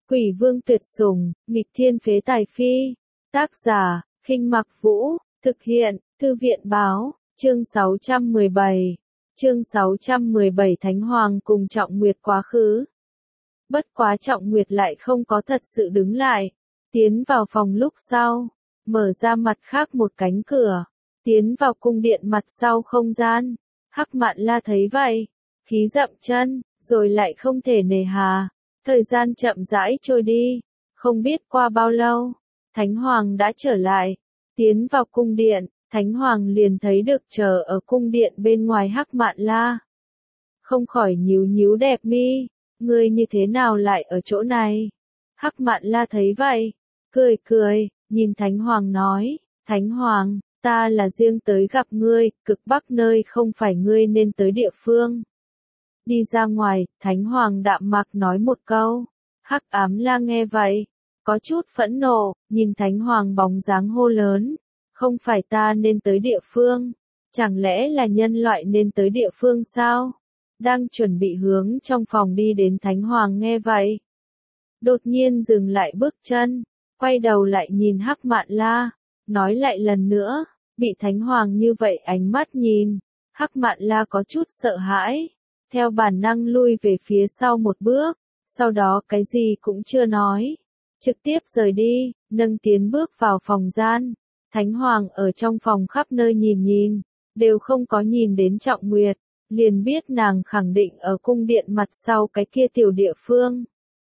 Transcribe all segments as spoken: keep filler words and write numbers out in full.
Quỷ vương tuyệt sủng, nghịch thiên phế tài phi. Tác giả, Khinh Mặc Vũ, thực hiện, Thư viện báo, chương sáu trăm mười bảy. Chương sáu trăm mười bảy Thánh Hoàng cùng Trọng Nguyệt quá khứ. Bất quá Trọng Nguyệt lại không có thật sự đứng lại, tiến vào phòng lúc sau, mở ra mặt khác một cánh cửa, tiến vào cung điện mặt sau không gian. Hắc Mạn La thấy vậy, khí dậm chân, rồi lại không thể nề hà. Thời gian chậm rãi trôi đi, không biết qua bao lâu, Thánh Hoàng đã trở lại, tiến vào cung điện, Thánh Hoàng liền thấy được chờ ở cung điện bên ngoài Hắc Mạn La. Không khỏi nhíu nhíu đẹp mi, ngươi như thế nào lại ở chỗ này? Hắc Mạn La thấy vậy, cười cười, nhìn Thánh Hoàng nói, Thánh Hoàng, ta là riêng tới gặp ngươi, cực bắc nơi không phải ngươi nên tới địa phương. Đi ra ngoài, Thánh Hoàng đạm mạc nói một câu. Hắc Ám La nghe vậy, có chút phẫn nộ, nhìn Thánh Hoàng bóng dáng hô lớn. Không phải ta nên tới địa phương, chẳng lẽ là nhân loại nên tới địa phương sao? Đang chuẩn bị hướng trong phòng đi đến Thánh Hoàng nghe vậy. Đột nhiên dừng lại bước chân, quay đầu lại nhìn Hắc Mạn La, nói lại lần nữa, bị Thánh Hoàng như vậy ánh mắt nhìn. Hắc Mạn La có chút sợ hãi. Theo bản năng lui về phía sau một bước, sau đó cái gì cũng chưa nói, trực tiếp rời đi, nâng tiến bước vào phòng gian. Thánh Hoàng ở trong phòng khắp nơi nhìn nhìn, đều không có nhìn đến Trọng Nguyệt, liền biết nàng khẳng định ở cung điện mặt sau cái kia tiểu địa phương.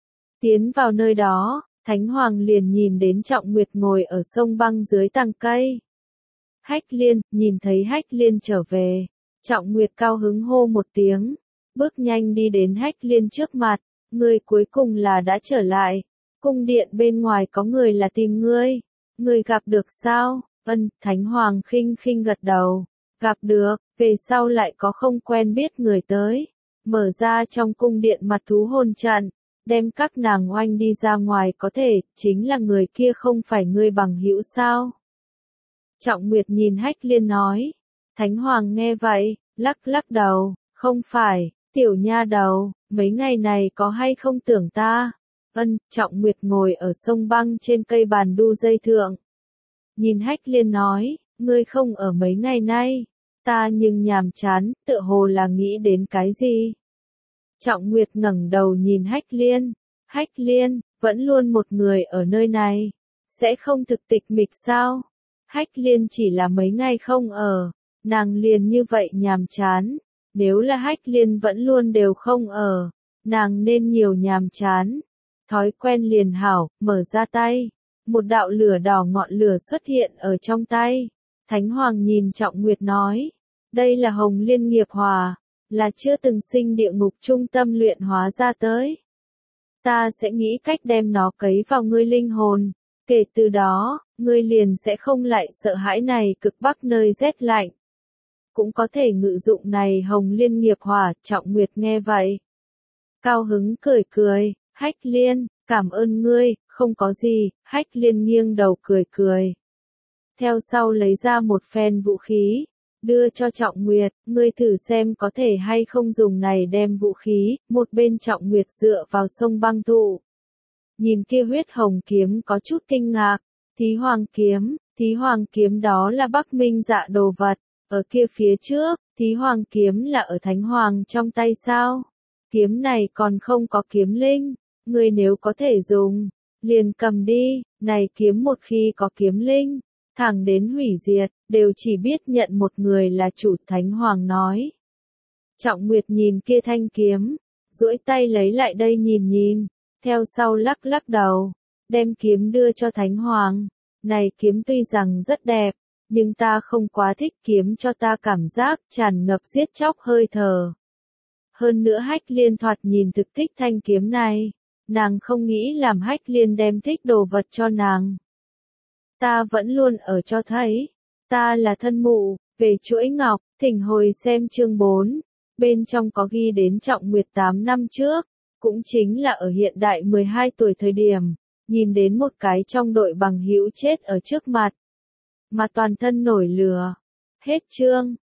Tiến vào nơi đó, Thánh Hoàng liền nhìn đến Trọng Nguyệt ngồi ở sông băng dưới tàng cây. Hách Liên, nhìn thấy Hách Liên trở về, Trọng Nguyệt cao hứng hô một tiếng. Bước nhanh đi đến Hách Liên trước mặt, ngươi cuối cùng là đã trở lại, cung điện bên ngoài có người là tìm ngươi, ngươi gặp được sao? Ân, Thánh Hoàng khinh khinh gật đầu, gặp được, về sau lại có không quen biết người tới, mở ra trong cung điện mặt thú hồn trận, đem các nàng oanh đi ra ngoài có thể, chính là người kia không phải ngươi bằng hữu sao? Trọng Nguyệt nhìn Hách Liên nói, Thánh Hoàng nghe vậy, lắc lắc đầu, không phải. Tiểu nha đầu, mấy ngày này có hay không tưởng ta? Ân, Trọng Nguyệt ngồi ở sông băng trên cây bàn đu dây thượng. Nhìn Hách Liên nói, ngươi không ở mấy ngày nay, ta nhưng nhàm chán, tựa hồ là nghĩ đến cái gì? Trọng Nguyệt ngẩng đầu nhìn Hách Liên, Hách Liên, vẫn luôn một người ở nơi này, sẽ không thực tịch mịch sao? Hách Liên chỉ là mấy ngày không ở, nàng liền như vậy nhàm chán. Nếu là Hách Liên vẫn luôn đều không ở, nàng nên nhiều nhàm chán. Thói quen liền hảo, mở ra tay. Một đạo lửa đỏ ngọn lửa xuất hiện ở trong tay. Thánh Hoàng nhìn Trọng Nguyệt nói, đây là Hồng Liên nghiệp hỏa, là chưa từng sinh địa ngục trung tâm luyện hóa ra tới. Ta sẽ nghĩ cách đem nó cấy vào ngươi linh hồn. Kể từ đó, ngươi liền sẽ không lại sợ hãi này cực bắc nơi rét lạnh. Cũng có thể ngự dụng này Hồng Liên nghiệp hỏa. Trọng Nguyệt nghe vậy, cao hứng cười cười, Hách Liên, cảm ơn ngươi, không có gì. Hách Liên nghiêng đầu cười cười. Theo sau lấy ra một phen vũ khí, đưa cho Trọng Nguyệt, ngươi thử xem có thể hay không dùng này đem vũ khí. Một bên Trọng Nguyệt dựa vào sông băng thụ, nhìn kia huyết hồng kiếm có chút kinh ngạc. Thí Hoàng kiếm, Thí Hoàng kiếm đó là Bắc Minh Dạ đồ vật. Ở kia phía trước, Thí Hoàng kiếm là ở Thánh Hoàng trong tay sao? Kiếm này còn không có kiếm linh, ngươi nếu có thể dùng, liền cầm đi. Này kiếm một khi có kiếm linh, thẳng đến hủy diệt, đều chỉ biết nhận một người là chủ. Thánh Hoàng nói. Trọng Nguyệt nhìn kia thanh kiếm, duỗi tay lấy lại đây nhìn nhìn, theo sau lắc lắc đầu, đem kiếm đưa cho Thánh Hoàng. Này kiếm tuy rằng rất đẹp, nhưng ta không quá thích, kiếm cho ta cảm giác tràn ngập giết chóc hơi thở. Hơn nữa Hách Liên thoạt nhìn thực thích thanh kiếm này, nàng không nghĩ làm Hách Liên đem thích đồ vật cho nàng. Ta vẫn luôn ở cho thấy, ta là thân mụ, về chuỗi ngọc, thỉnh hồi xem chương bốn, bên trong có ghi đến Trọng Nguyệt tám năm trước, cũng chính là ở hiện đại mười hai tuổi thời điểm, nhìn đến một cái trong đội bằng hữu chết ở trước mặt. Mà toàn thân nổi lửa. Hết chương.